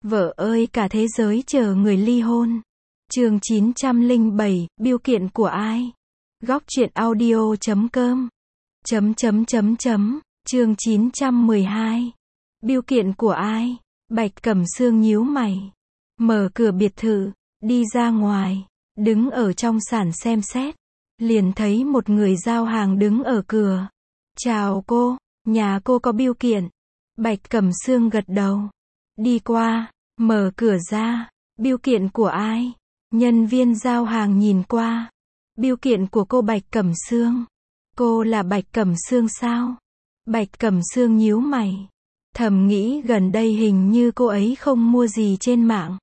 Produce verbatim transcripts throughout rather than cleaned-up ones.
Vợ ơi cả thế giới chờ người ly hôn. Chương chín trăm lẻ bảy, bưu kiện của ai? Góc truyện audio chấm com. Chấm chấm chấm chấm, chương chín trăm mười hai. Bưu kiện của ai? Bạch Cẩm Sương nhíu mày. Mở cửa biệt thự, đi ra ngoài, đứng ở trong sảnh xem xét. Liền thấy một người giao hàng đứng ở cửa. Chào cô, nhà cô có bưu kiện. Bạch Cẩm Sương gật đầu. Đi qua, mở cửa ra. Bưu kiện của ai? Nhân viên giao hàng nhìn qua. Bưu kiện của cô Bạch Cẩm Sương. Cô là Bạch Cẩm Sương sao? Bạch Cẩm Sương nhíu mày. Thầm nghĩ gần đây hình như cô ấy không mua gì trên mạng.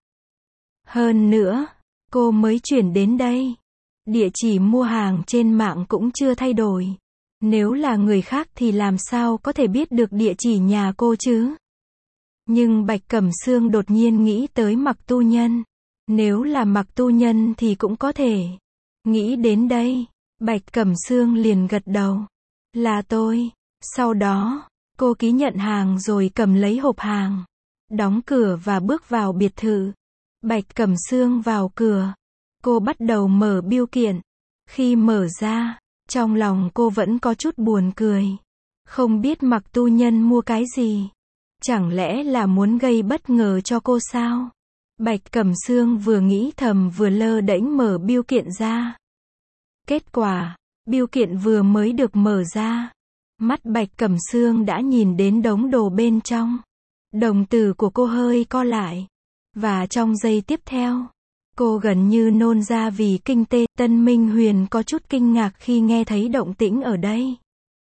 Hơn nữa, cô mới chuyển đến đây. Địa chỉ mua hàng trên mạng cũng chưa thay đổi. Nếu là người khác thì làm sao có thể biết được địa chỉ nhà cô chứ? Nhưng Bạch Cẩm Sương đột nhiên nghĩ tới Mặc Tu Nhân. Nếu là Mặc Tu Nhân thì cũng có thể. Nghĩ đến đây, Bạch Cẩm Sương liền gật đầu. Là tôi. Sau đó, cô ký nhận hàng rồi cầm lấy hộp hàng. Đóng cửa và bước vào biệt thự. Bạch Cẩm Sương vào cửa. Cô bắt đầu mở bưu kiện. Khi mở ra, trong lòng cô vẫn có chút buồn cười. Không biết Mặc Tu Nhân mua cái gì? Chẳng lẽ là muốn gây bất ngờ cho cô sao? Bạch Cẩm Sương vừa nghĩ thầm vừa lơ đễnh mở bưu kiện ra. Kết quả, bưu kiện vừa mới được mở ra. Mắt Bạch Cẩm Sương đã nhìn đến đống đồ bên trong. Đồng tử của cô hơi co lại. Và trong giây tiếp theo, cô gần như nôn ra vì kinh tê. Tân Minh Huyền có chút kinh ngạc khi nghe thấy động tĩnh ở đây.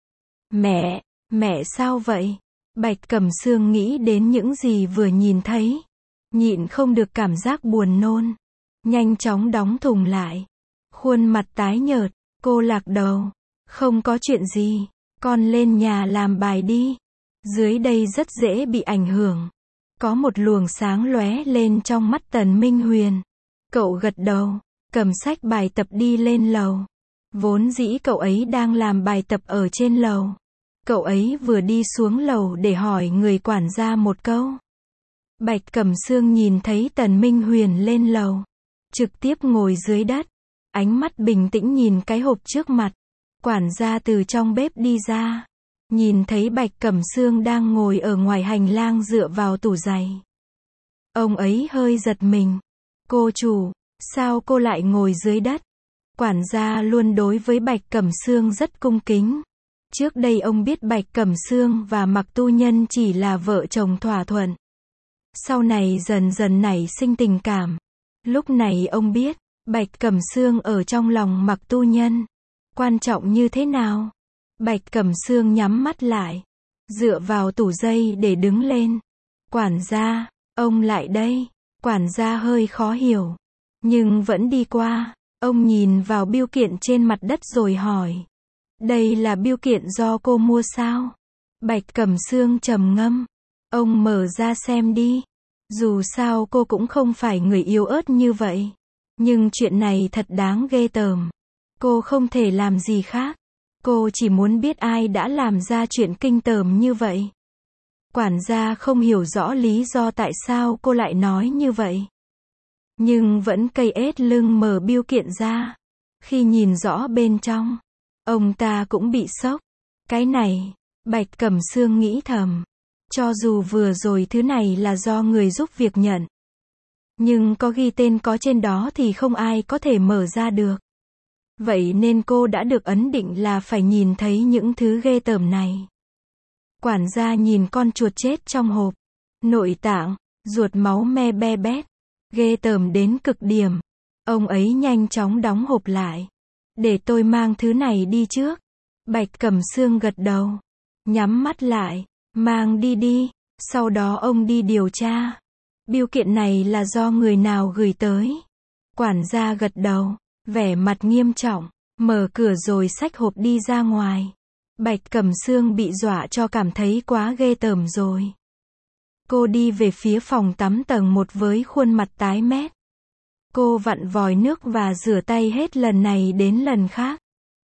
Mẹ, mẹ sao vậy? Bạch Cẩm Sương nghĩ đến những gì vừa nhìn thấy. Nhịn không được cảm giác buồn nôn. Nhanh chóng đóng thùng lại. Khuôn mặt tái nhợt, cô lạc đầu. Không có chuyện gì, con lên nhà làm bài đi. Dưới đây rất dễ bị ảnh hưởng. Có một luồng sáng lóe lên trong mắt Tần Minh Huyền. Cậu gật đầu, cầm sách bài tập đi lên lầu. Vốn dĩ cậu ấy đang làm bài tập ở trên lầu. Cậu ấy vừa đi xuống lầu để hỏi người quản gia một câu. Bạch Cẩm Sương nhìn thấy Tần Minh Huyền lên lầu. Trực tiếp ngồi dưới đất. Ánh mắt bình tĩnh nhìn cái hộp trước mặt. Quản gia từ trong bếp đi ra. Nhìn thấy Bạch Cẩm Sương đang ngồi ở ngoài hành lang dựa vào tủ giày. Ông ấy hơi giật mình. Cô chủ, sao cô lại ngồi dưới đất? Quản gia luôn đối với Bạch Cẩm Sương rất cung kính. Trước đây ông biết Bạch Cẩm Sương và Mặc Tu Nhân chỉ là vợ chồng thỏa thuận. Sau này dần dần nảy sinh tình cảm. Lúc này ông biết, Bạch Cẩm Sương ở trong lòng Mặc Tu Nhân. Quan trọng như thế nào? Bạch Cẩm Sương nhắm mắt lại. Dựa vào tủ giày để đứng lên. Quản gia, ông lại đây. Quản gia hơi khó hiểu. Nhưng vẫn đi qua. Ông nhìn vào bưu kiện trên mặt đất rồi hỏi. Đây là bưu kiện do cô mua sao? Bạch Cẩm Sương trầm ngâm. Ông mở ra xem đi. Dù sao cô cũng không phải người yếu ớt như vậy. Nhưng chuyện này thật đáng ghê tởm. Cô không thể làm gì khác. Cô chỉ muốn biết ai đã làm ra chuyện kinh tởm như vậy. Quản gia không hiểu rõ lý do tại sao cô lại nói như vậy. Nhưng vẫn cây ết lưng mở bưu kiện ra. Khi nhìn rõ bên trong, ông ta cũng bị sốc. Cái này, Bạch Cẩm Sương nghĩ thầm. Cho dù vừa rồi thứ này là do người giúp việc nhận. Nhưng có ghi tên có trên đó thì không ai có thể mở ra được. Vậy nên cô đã được ấn định là phải nhìn thấy những thứ ghê tởm này. Quản gia nhìn con chuột chết trong hộp. Nội tạng, ruột máu me be bét. Ghê tởm đến cực điểm. Ông ấy nhanh chóng đóng hộp lại. Để tôi mang thứ này đi trước. Bạch Cẩm Sương gật đầu. Nhắm mắt lại. Mang đi đi. Sau đó ông đi điều tra. Bưu kiện này là do người nào gửi tới? Quản gia gật đầu. Vẻ mặt nghiêm trọng. Mở cửa rồi xách hộp đi ra ngoài. Bạch Cẩm Sương bị dọa cho cảm thấy quá ghê tởm rồi. Cô đi về phía phòng tắm tầng một với khuôn mặt tái mét. Cô vặn vòi nước và rửa tay hết lần này đến lần khác.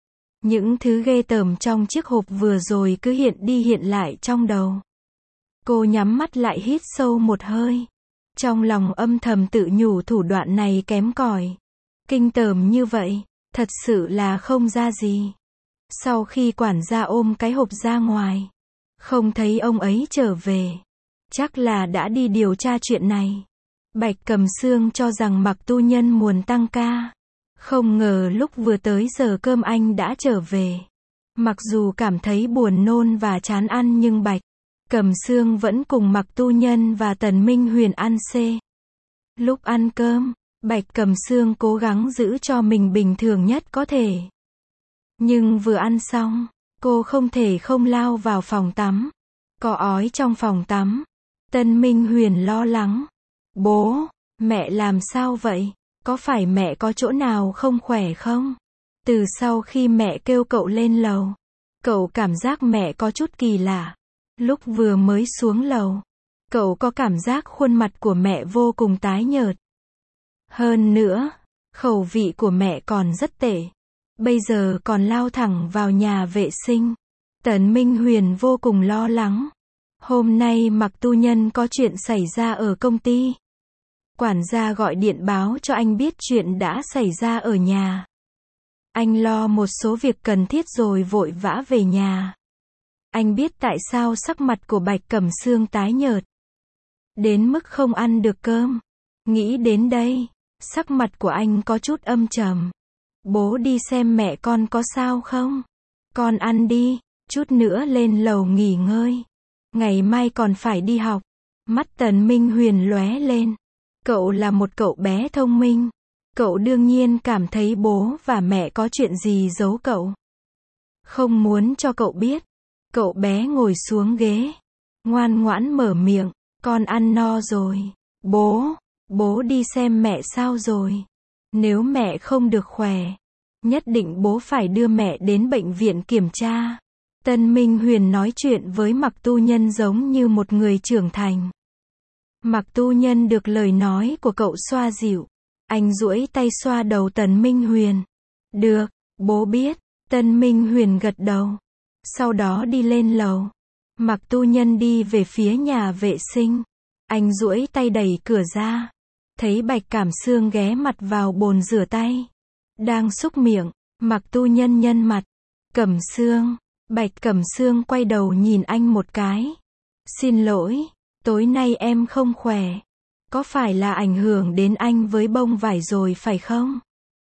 Những thứ ghê tởm trong chiếc hộp vừa rồi cứ hiện đi hiện lại trong đầu. Cô nhắm mắt lại hít sâu một hơi. Trong lòng âm thầm tự nhủ thủ đoạn này kém cỏi. Kinh tởm như vậy, thật sự là không ra gì. Sau khi quản gia ôm cái hộp ra ngoài, không thấy ông ấy trở về. Chắc là đã đi điều tra chuyện này. Bạch Cẩm Sương cho rằng Mạc Tu Nhân muốn tăng ca. Không ngờ lúc vừa tới giờ cơm anh đã trở về. Mặc dù cảm thấy buồn nôn và chán ăn nhưng Bạch Cẩm Sương vẫn cùng Mạc Tu Nhân và Tần Minh Huyền ăn xê. Lúc ăn cơm, Bạch Cẩm Sương cố gắng giữ cho mình bình thường nhất có thể. Nhưng vừa ăn xong, cô không thể không lao vào phòng tắm. Có ói trong phòng tắm. Tần Minh Huyền lo lắng. Bố, mẹ làm sao vậy? Có phải mẹ có chỗ nào không khỏe không? Từ sau khi mẹ kêu cậu lên lầu, cậu cảm giác mẹ có chút kỳ lạ. Lúc vừa mới xuống lầu, cậu có cảm giác khuôn mặt của mẹ vô cùng tái nhợt. Hơn nữa, khẩu vị của mẹ còn rất tệ. Bây giờ còn lao thẳng vào nhà vệ sinh. Tần Minh Huyền vô cùng lo lắng. Hôm nay Mạc Tu Nhân có chuyện xảy ra ở công ty. Quản gia gọi điện báo cho anh biết chuyện đã xảy ra ở nhà. Anh lo một số việc cần thiết rồi vội vã về nhà. Anh biết tại sao sắc mặt của Bạch Cẩm Sương tái nhợt. Đến mức không ăn được cơm. Nghĩ đến đây, sắc mặt của anh có chút âm trầm. Bố đi xem mẹ con có sao không? Con ăn đi, chút nữa lên lầu nghỉ ngơi. Ngày mai còn phải đi học. Mắt Tần Minh Huyền lóe lên. Cậu là một cậu bé thông minh. Cậu đương nhiên cảm thấy bố và mẹ có chuyện gì giấu cậu. Không muốn cho cậu biết. Cậu bé ngồi xuống ghế. Ngoan ngoãn mở miệng. Con ăn no rồi. Bố, bố đi xem mẹ sao rồi. Nếu mẹ không được khỏe, nhất định bố phải đưa mẹ đến bệnh viện kiểm tra. Tần Minh Huyền nói chuyện với Mạc Tu Nhân giống như một người trưởng thành. Mạc Tu Nhân được lời nói của cậu xoa dịu. Anh duỗi tay xoa đầu Tần Minh Huyền. Được, bố biết. Tần Minh Huyền gật đầu. Sau đó đi lên lầu. Mạc Tu Nhân đi về phía nhà vệ sinh. Anh duỗi tay đẩy cửa ra. Thấy Bạch Cẩm Sương ghé mặt vào bồn rửa tay. Đang xúc miệng. Mạc Tu Nhân nhăn mặt. Cẩm Sương. Bạch Cẩm Sương quay đầu nhìn anh một cái. Xin lỗi, tối nay em không khỏe. Có phải là ảnh hưởng đến anh với bông vải rồi phải không?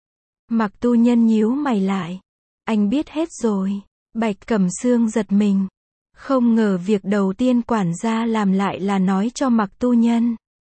Mạc Tu Nhân nhíu mày lại. Anh biết hết rồi. Bạch Cẩm Sương giật mình. Không ngờ việc đầu tiên quản gia làm lại là nói cho Mạc Tu Nhân.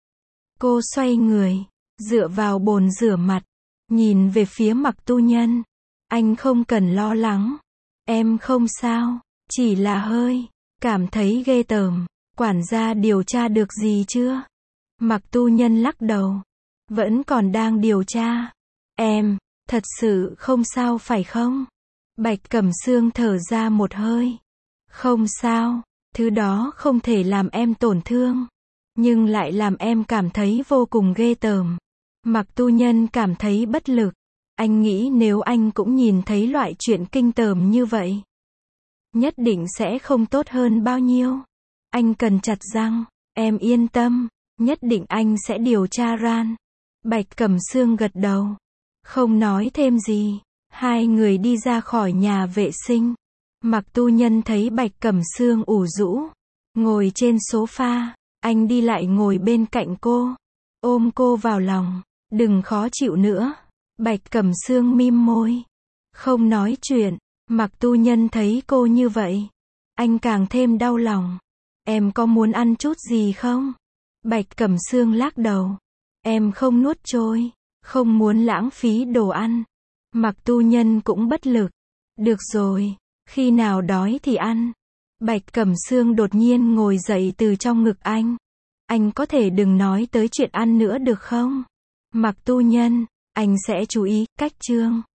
Cô xoay người, dựa vào bồn rửa mặt, nhìn về phía Mạc Tu Nhân. Anh không cần lo lắng. Em không sao, chỉ là hơi cảm thấy ghê tởm. Quản gia điều tra được gì chưa? Mạc Tu Nhân lắc đầu. Vẫn còn đang điều tra. Em, thật sự không sao phải không? Bạch Cẩm Sương thở ra một hơi. Không sao, thứ đó không thể làm em tổn thương. Nhưng lại làm em cảm thấy vô cùng ghê tởm. Mạc Tu Nhân cảm thấy bất lực. Anh nghĩ nếu anh cũng nhìn thấy loại chuyện kinh tởm như vậy, nhất định sẽ không tốt hơn bao nhiêu. Anh cần chặt răng. Em yên tâm, nhất định anh sẽ điều tra ra. Bạch Cẩm Sương gật đầu. Không nói thêm gì. Hai người đi ra khỏi nhà vệ sinh. Mạc Tu Nhân thấy Bạch Cẩm Sương ủ rũ, ngồi trên sofa. Anh đi lại ngồi bên cạnh cô, ôm cô vào lòng. Đừng khó chịu nữa. Bạch Cẩm Sương mím môi, không nói chuyện. Mạc Tu Nhân thấy cô như vậy, anh càng thêm đau lòng. Em có muốn ăn chút gì không? Bạch Cẩm Sương lắc đầu. Em không nuốt trôi, không muốn lãng phí đồ ăn. Mạc Tu Nhân cũng bất lực. Được rồi, khi nào đói thì ăn. Bạch Cẩm Sương đột nhiên ngồi dậy từ trong ngực anh. Anh có thể đừng nói tới chuyện ăn nữa được không? Mạc Tu Nhân, anh sẽ chú ý cách chương.